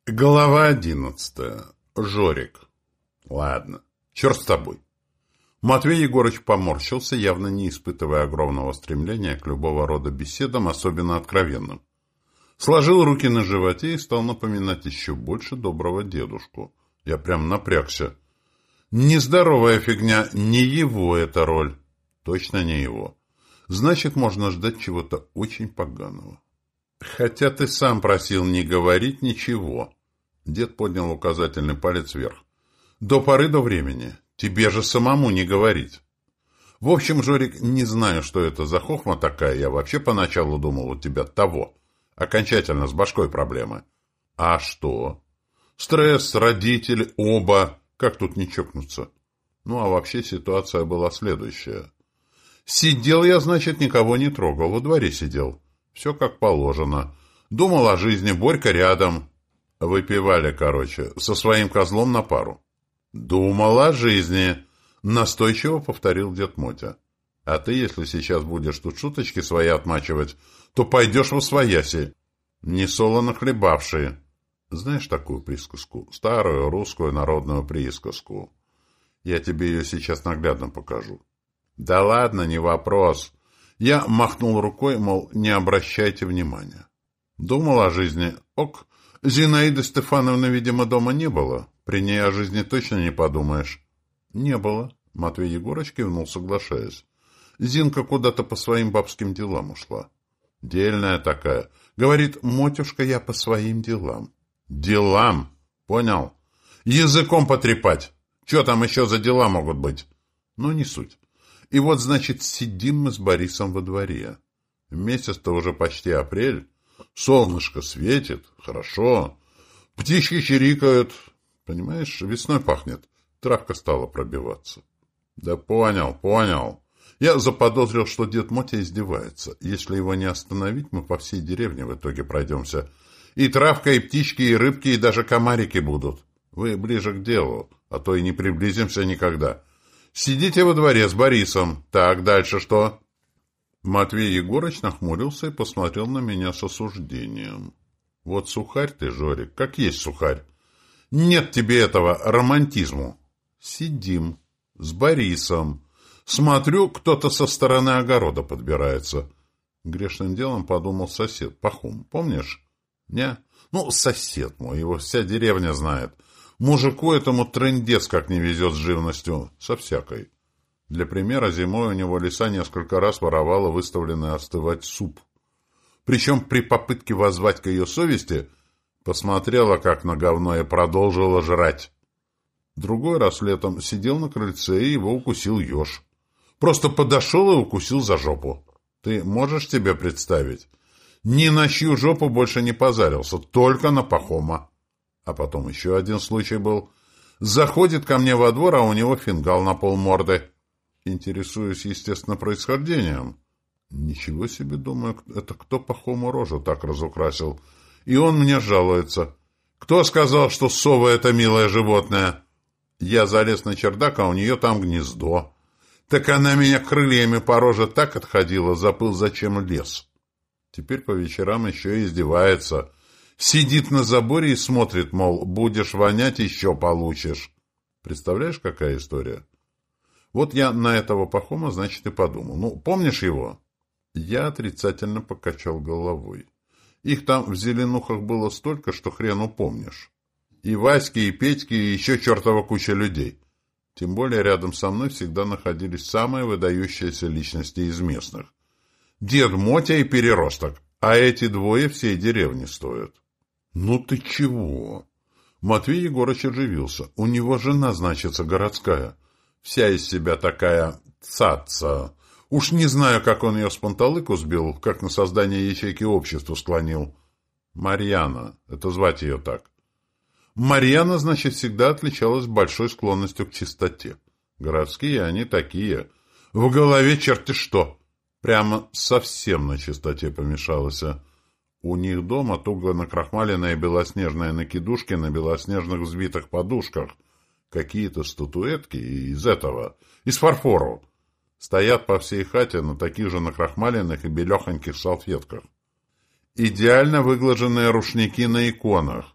Глава 11. Жорик. Ладно, черт с тобой. Матвей Егорыч поморщился, явно не испытывая огромного стремления к любого рода беседам, особенно откровенным. Сложил руки на животе и стал напоминать еще больше доброго дедушку. Я прям напрягся. Нездоровая фигня, не его эта роль. Точно не его. Значит, можно ждать чего-то очень поганого. Хотя ты сам просил не говорить ничего. Дед поднял указательный палец вверх. До поры до времени. Тебе же самому не говорить. В общем, Жорик, не знаю, что это за хохма такая. Я вообще поначалу думал, у тебя того. Окончательно с башкой проблемы. А что? Стресс, родители, оба. Как тут не чокнуться? Ну, а вообще ситуация была следующая. Сидел я, значит, никого не трогал. Во дворе сидел. Все как положено. Думал о жизни, Борька рядом. Выпивали, короче, со своим козлом на пару. Думал о жизни, настойчиво повторил дед Мотя. А ты, если сейчас будешь тут шуточки свои отмачивать, то пойдешь восвояси, несолоно хлебавшие. Знаешь такую присказку? Старую русскую народную присказку. Я тебе ее сейчас наглядно покажу. Да ладно, не вопрос. Я махнул рукой, мол, не обращайте внимания. Думал о жизни. Ок, Зинаиды Стефановны, видимо, дома не было. При ней о жизни точно не подумаешь. Не было. Матвей Егорыч кивнул, соглашаясь. Зинка куда-то по своим бабским делам ушла. Дельная такая. Говорит, Мотюшка, я по своим делам. Делам? Понял. Языком потрепать. Че там еще за дела могут быть? Ну, не суть. И вот, значит, сидим мы с Борисом во дворе. Месяц-то уже почти апрель. Солнышко светит. Хорошо. Птички чирикают. Понимаешь, весной пахнет. Травка стала пробиваться. Да понял, понял. Я заподозрил, что дед Мотя издевается. Если его не остановить, мы по всей деревне в итоге пройдемся. И травка, и птички, и рыбки, и даже комарики будут. Вы ближе к делу, а то и не приблизимся никогда. Сидите во дворе с Борисом. Так, дальше что? Матвей Егорыч нахмурился и посмотрел на меня с осуждением. Вот сухарь ты, Жорик, как есть сухарь. Нет тебе этого романтизму. Сидим с Борисом. Смотрю, кто-то со стороны огорода подбирается. Грешным делом подумал сосед, Пахом, помнишь? Не? Ну, сосед мой, его вся деревня знает. Мужику этому трындец как не везет с живностью, со всякой. Для примера, зимой у него лиса несколько раз воровала выставленный остывать суп. Причем при попытке воззвать к ее совести посмотрела, как на говно, и продолжила жрать. Другой раз летом сидел на крыльце, и его укусил еж. Просто подошел и укусил за жопу. Ты можешь себе представить? Ни на чью жопу больше не позарился, только на Пахома. А потом еще один случай был. Заходит ко мне во двор, а у него фингал на полморды. Интересуюсь, естественно, происхождением. Ничего себе, думаю, это кто Пахому рожу так разукрасил? И он мне жалуется. Кто сказал, что сова — это милое животное? Я залез на чердак, а у нее там гнездо. Так она меня крыльями по роже так отходила, забыл, зачем лез. Теперь по вечерам еще и издевается. Сидит на заборе и смотрит, мол, будешь вонять, еще получишь. Представляешь, какая история? Вот я на этого Пахома, значит, и подумал. Ну, помнишь его? Я отрицательно покачал головой. Их там в Зеленухах было столько, что хрен упомнишь. И Васьки, и Петьки, и еще чертова куча людей. Тем более рядом со мной всегда находились самые выдающиеся личности из местных. Дед Мотя и Переросток. А эти двое всей деревни стоят. Ну ты чего? Матвей Егорыч оживился. У него жена, значится, городская. Вся из себя такая цаца. Уж не знаю, как он ее с панталыку сбил, как на создание ячейки общества склонил. Марьяна. Это звать ее так. Марьяна, значит, всегда отличалась большой склонностью к чистоте. Городские они такие. В голове черти что. Прямо совсем на чистоте помешалась. У них дома туго накрахмаленные белоснежные накидушки на белоснежных взбитых подушках. Какие-то статуэтки из этого, из фарфору. Стоят по всей хате на таких же накрахмаленных и белехоньких салфетках. Идеально выглаженные рушники на иконах.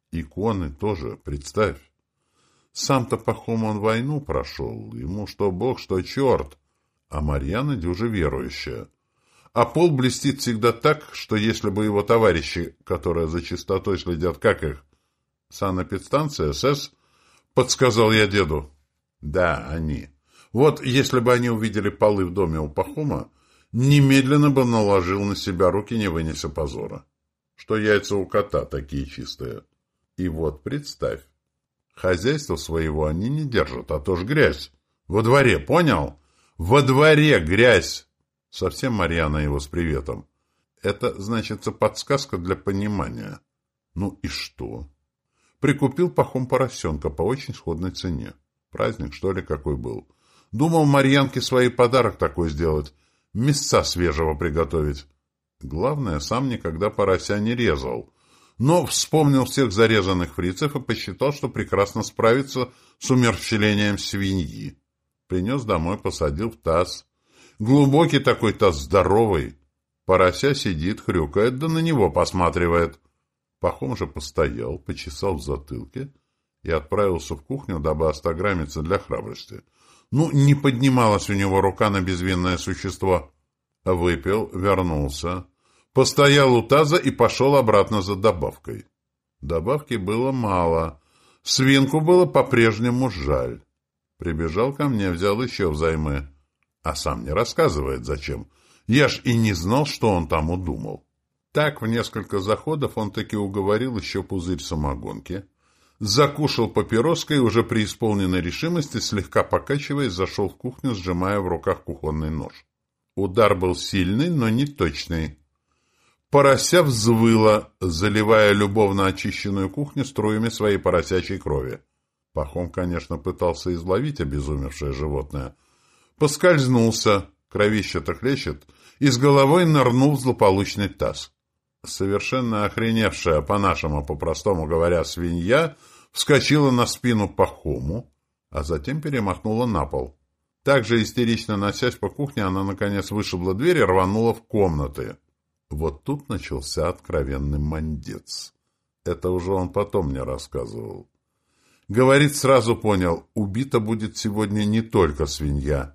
Иконы тоже, представь. Сам-то Пахом он войну прошел, ему что бог, что черт, а Марьяна дюже верующая. А пол блестит всегда так, что если бы его товарищи, которые за чистотой следят, как их, санэпидстанция, СС, подсказал я деду. Да, они. Вот если бы они увидели полы в доме у Пахома, немедленно бы наложил на себя руки, не вынеся позора. Что яйца у кота такие чистые. И вот представь, хозяйства своего они не держат, а то ж грязь. Во дворе, понял? Во дворе грязь. Совсем Марьяна его с приветом. Это, значится, подсказка для понимания. Ну и что? Прикупил Пахом поросенка по очень сходной цене. Праздник, что ли, какой был. Думал Марьянке свой подарок такой сделать. Мясца свежего приготовить. Главное, сам никогда порося не резал. Но вспомнил всех зарезанных фрицев и посчитал, что прекрасно справится с умерщвлением свиньи. Принес домой, посадил в таз. Глубокий такой таз, здоровый. Порося сидит, хрюкает, да на него посматривает. Пахом же постоял, почесал в затылке и отправился в кухню, дабы остаграмиться для храбрости. Ну, не поднималась у него рука на безвинное существо. Выпил, вернулся. Постоял у таза и пошел обратно за добавкой. Добавки было мало. Свинку было по-прежнему жаль. Прибежал ко мне, взял еще взаймы. А сам не рассказывает, зачем. Я ж и не знал, что он там удумал. Так в несколько заходов он таки уговорил еще пузырь самогонки. Закушал папироской и уже при исполненной решимости, слегка покачиваясь, зашел в кухню, сжимая в руках кухонный нож. Удар был сильный, но не точный. Порося взвыла, заливая любовно очищенную кухню струями своей поросячьей крови. Пахом, конечно, пытался изловить обезумевшее животное. Поскользнулся, кровище-то хлещет, и с головой нырнул в злополучный таз. Совершенно охреневшая, по-нашему, по-простому говоря, свинья вскочила на спину Пахому, а затем перемахнула на пол. Также истерично носясь по кухне, она, наконец, вышибла дверь и рванула в комнаты. Вот тут начался откровенный мандец. Это уже он потом мне рассказывал. Говорит, сразу понял, убита будет сегодня не только свинья.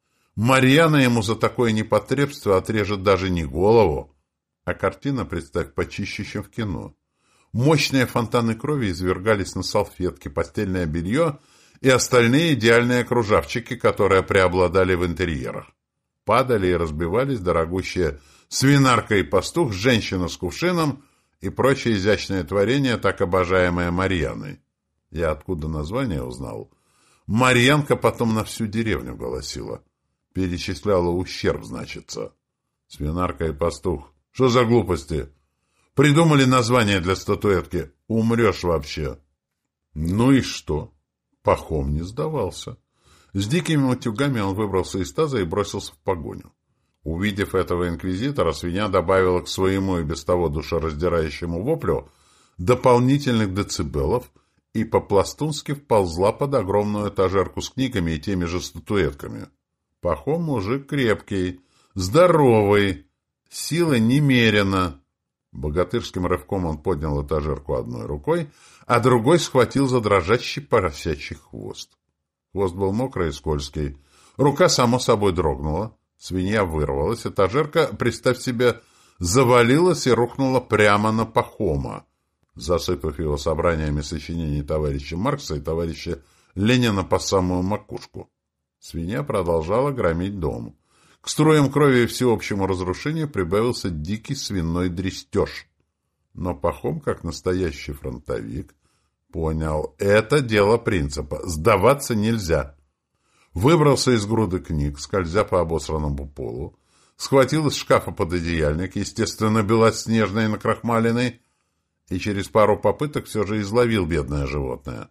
Марьяна ему за такое непотребство отрежет даже не голову, а картина, представь, почище, чем в кино. Мощные фонтаны крови извергались на салфетки, постельное белье и остальные идеальные кружавчики, которые преобладали в интерьерах. Падали и разбивались дорогущие свинарка и пастух, женщина с кувшином и прочие изящные творения, так обожаемые Марьяной. Я откуда название узнал? Марьянка потом на всю деревню голосила. Перечисляла ущерб, значится. Свинарка и пастух. Что за глупости? Придумали название для статуэтки. Умрешь вообще. Ну и что? Пахом не сдавался. С дикими утюгами он выбрался из таза и бросился в погоню. Увидев этого инквизитора, свинья добавила к своему и без того душераздирающему воплю дополнительных децибелов и по-пластунски вползла под огромную этажерку с книгами и теми же статуэтками. Пахом мужик крепкий, здоровый, силы немерено. Богатырским рывком он поднял этажерку одной рукой, а другой схватил за дрожащий поросячий хвост. Хвост был мокрый и скользкий. Рука, само собой, дрогнула. Свинья вырвалась, этажерка, представь себе, завалилась и рухнула прямо на Пахома, засыпав его собраниями сочинений товарища Маркса и товарища Ленина по самую макушку. Свинья продолжала громить дом. К струям крови и всеобщему разрушению прибавился дикий свиной дрестеж. Но Пахом, как настоящий фронтовик, понял, это дело принципа, сдаваться нельзя. Выбрался из груды книг, скользя по обосранному полу, схватил из шкафа пододеяльник, естественно, белоснежный и накрахмаленный, и через пару попыток все же изловил бедное животное.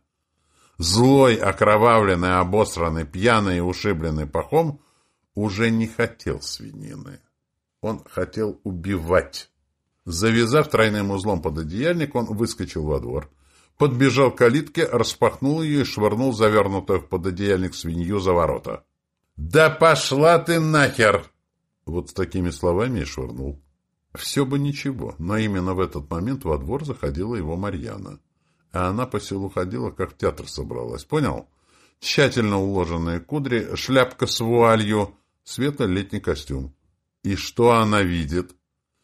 Злой, окровавленный, обосранный, пьяный и ушибленный Пахом уже не хотел свинины. Он хотел убивать. Завязав тройным узлом пододеяльник, он выскочил во двор, подбежал к калитке, распахнул ее и швырнул завернутую в пододеяльник свинью за ворота. «Да пошла ты нахер!» Вот с такими словами и швырнул. Все бы ничего, но именно в этот момент во двор заходила его Марьяна. А она по селу ходила, как в театр собралась. Понял? Тщательно уложенные кудри, шляпка с вуалью, светло-летний костюм. И что она видит?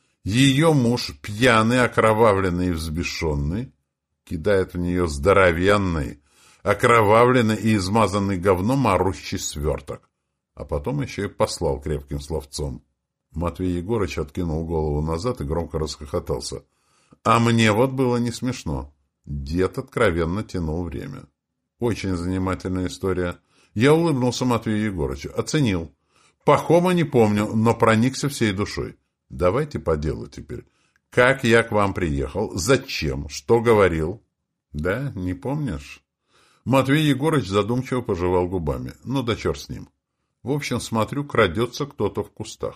Ее муж, пьяный, окровавленный и взбешенный, кидает в нее здоровенный, окровавленный и измазанный говном орущий сверток. А потом еще и послал крепким словцом. Матвей Егорыч откинул голову назад и громко расхохотался. А мне вот было не смешно. Дед откровенно тянул время. Очень занимательная история. Я улыбнулся Матвею Егорычу. Оценил. Пахома не помню, но проникся всей душой. Давайте по делу теперь. Как я к вам приехал? Зачем? Что говорил? Да, не помнишь? Матвей Егорыч задумчиво пожевал губами. Ну да черт с ним. В общем, смотрю, крадется кто-то в кустах.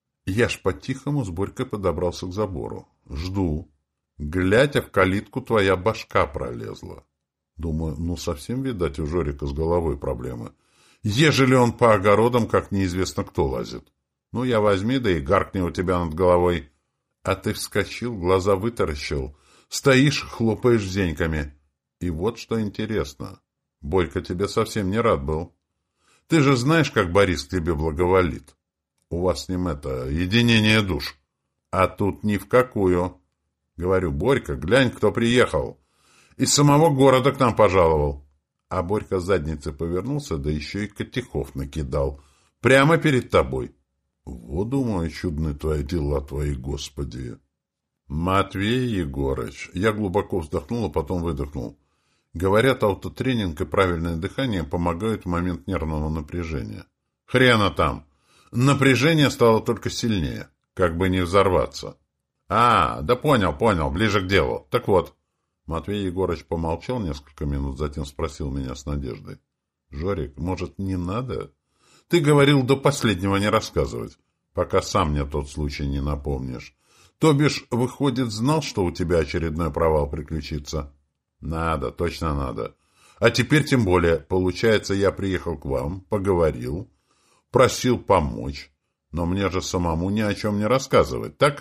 Я ж по-тихому с Борькой подобрался к забору. Жду. Глядя в калитку, твоя башка пролезла. Думаю, ну совсем, видать, у Жорика с головой проблемы. Ежели он по огородам, как неизвестно кто лазит. Ну, я возьми, да и гаркни у тебя над головой. А ты вскочил, глаза вытаращил. Стоишь, хлопаешь зеньками. И вот что интересно. Борька тебе совсем не рад был. Ты же знаешь, как Борис к тебе благоволит. У вас с ним единение душ. А тут ни в какую. Говорю, Борька, глянь, кто приехал. Из самого города к нам пожаловал. А Борька задницей повернулся, да еще и котихов накидал. Прямо перед тобой. Вот, думаю, чудны твои дела, твои, Господи. Матвей Егорыч. Я глубоко вздохнул, а потом выдохнул. Говорят, аутотренинг и правильное дыхание помогают в момент нервного напряжения. Хрена там. Напряжение стало только сильнее. Как бы не взорваться. А, да понял, ближе к делу. Так вот. Матвей Егорыч помолчал несколько минут, затем спросил меня с надеждой. Жорик, может, не надо? Ты говорил до последнего не рассказывать, пока сам мне тот случай не напомнишь. То бишь, выходит, знал, что у тебя очередной провал приключится? Надо, точно надо. А теперь тем более, получается, я приехал к вам, поговорил, просил помочь, но мне же самому ни о чем не рассказывать, так?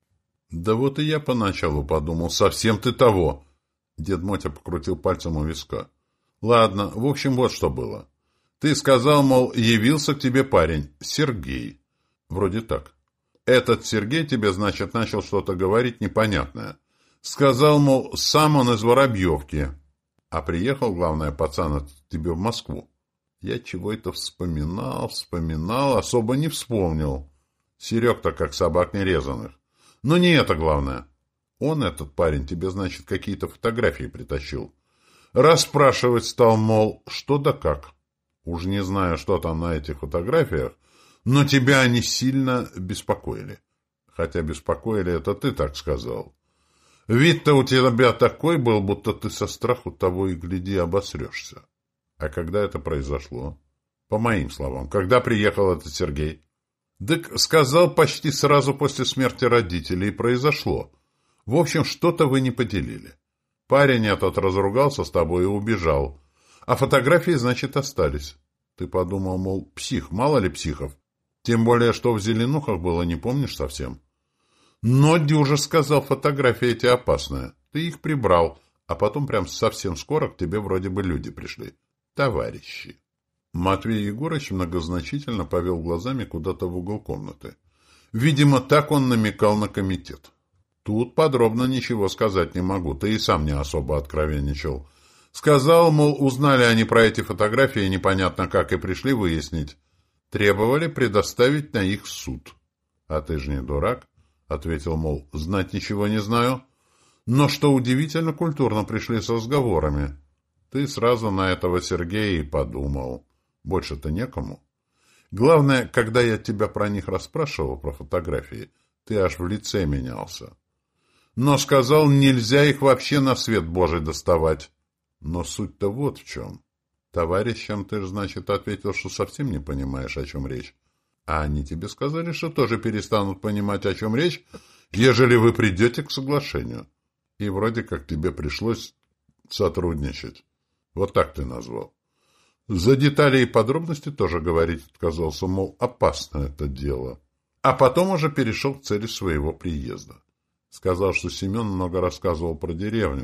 Да вот и я поначалу подумал, совсем ты того. Дед Мотя покрутил пальцем у виска. Ладно, в общем, вот что было. Ты сказал, мол, явился к тебе парень, Сергей. Вроде так. Этот Сергей тебе, значит, начал что-то говорить непонятное. Сказал, мол, сам он из Воробьевки. А приехал, главное, пацан от тебе в Москву. Я чего это вспоминал, особо не вспомнил. Серег-то как собак нерезанных. Но не это главное. Он, этот парень, тебе, значит, какие-то фотографии притащил. Расспрашивать стал, мол, что да как. Уж не знаю, что там на этих фотографиях, но тебя они сильно беспокоили. Хотя беспокоили, это ты так сказал. Вид-то у тебя такой был, будто ты со страху того и гляди обосрешься. А когда это произошло? По моим словам, когда приехал этот Сергей? Дык сказал, почти сразу после смерти родителей произошло. В общем, что-то вы не поделили. Парень этот разругался с тобой и убежал. А фотографии, значит, остались. Ты подумал, мол, псих, мало ли психов. Тем более, что в Зеленухах было, не помнишь совсем. Но Дюжа сказал, фотографии эти опасные. Ты их прибрал, а потом прям совсем скоро к тебе вроде бы люди пришли. Товарищи. Матвей Егорыч многозначительно повел глазами куда-то в угол комнаты. Видимо, так он намекал на комитет. Тут подробно ничего сказать не могу, ты и сам не особо откровенничал. Сказал, мол, узнали они про эти фотографии непонятно как и пришли выяснить. Требовали предоставить на их суд. А ты же не дурак, ответил, мол, знать ничего не знаю. Но, что удивительно, культурно пришли с разговорами. Ты сразу на этого Сергея и подумал. Больше-то некому. Главное, когда я тебя про них расспрашивал, про фотографии, ты аж в лице менялся. Но сказал, нельзя их вообще на свет Божий доставать. Но суть-то вот в чем. Товарищам ты же, значит, ответил, что совсем не понимаешь, о чем речь. А они тебе сказали, что тоже перестанут понимать, о чем речь, ежели вы придете к соглашению. И вроде как тебе пришлось сотрудничать. Вот так ты назвал. За детали и подробности тоже говорить отказался, мол, опасно это дело. А потом уже перешел к цели своего приезда. Сказал, что Семен много рассказывал про деревню,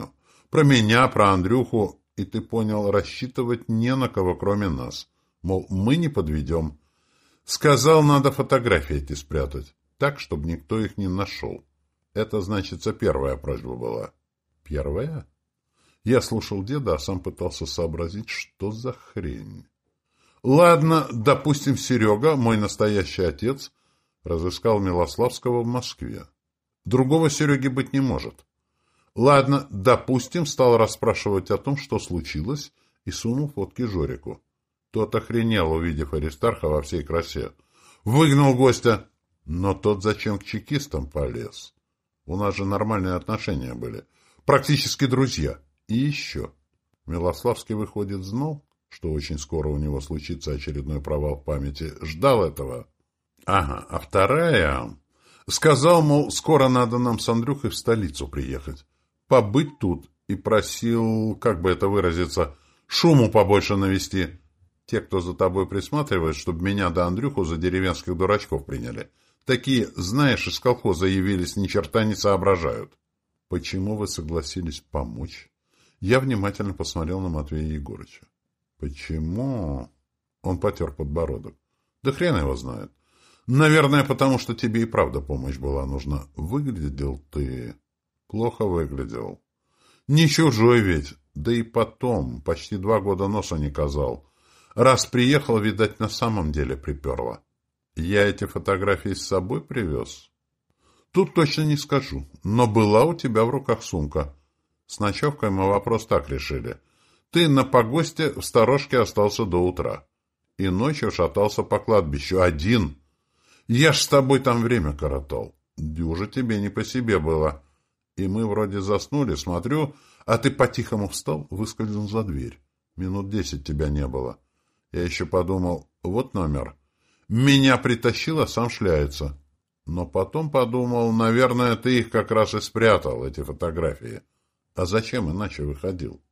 Про меня, про Андрюху. И ты понял, рассчитывать не на кого, кроме нас. Мол, мы не подведем. Сказал, надо фотографии эти спрятать. Так, чтобы никто их не нашел. Это, значится, первая просьба была. Первая? Я слушал деда, а сам пытался сообразить, что за хрень. Ладно, допустим, Серега, мой настоящий отец, разыскал Милославского в Москве. Другого Сереги быть не может. Ладно, допустим, стал расспрашивать о том, что случилось, и сунул фотки Жорику. Тот охренел, увидев Аристарха во всей красе. Выгнал гостя. Но тот зачем к чекистам полез? У нас же нормальные отношения были. Практически друзья. И еще. Милославский, выходит, знал, что очень скоро у него случится очередной провал в памяти. Ждал этого. Ага, а вторая... Сказал, мол, скоро надо нам с Андрюхой в столицу приехать. Побыть тут. И просил, как бы это выразиться, шуму побольше навести. Те, кто за тобой присматривает, чтобы меня да Андрюху за деревенских дурачков приняли. Такие, знаешь, из колхоза явились, ни черта не соображают. Почему вы согласились помочь? Я внимательно посмотрел на Матвея Егорыча. Почему? Он потер подбородок. Да хрен его знает. Наверное, потому что тебе и правда помощь была нужна. Выглядел ты... Плохо выглядел. Не чужой ведь. Да и потом, почти 2 года носа не казал. Раз приехал, видать, на самом деле приперло. Я эти фотографии с собой привез? Тут точно не скажу, но была у тебя в руках сумка. С ночевкой мы вопрос так решили. Ты на погосте в сторожке остался до утра. И ночью шатался по кладбищу один. Я ж с тобой там время коротал. Дюже тебе не по себе было. И мы вроде заснули, смотрю, а ты по-тихому встал, выскользнул за дверь. Минут 10 тебя не было. Я еще подумал, вот номер. Меня притащило, сам шляется. Но потом подумал, наверное, ты их как раз и спрятал, эти фотографии. А зачем иначе выходил?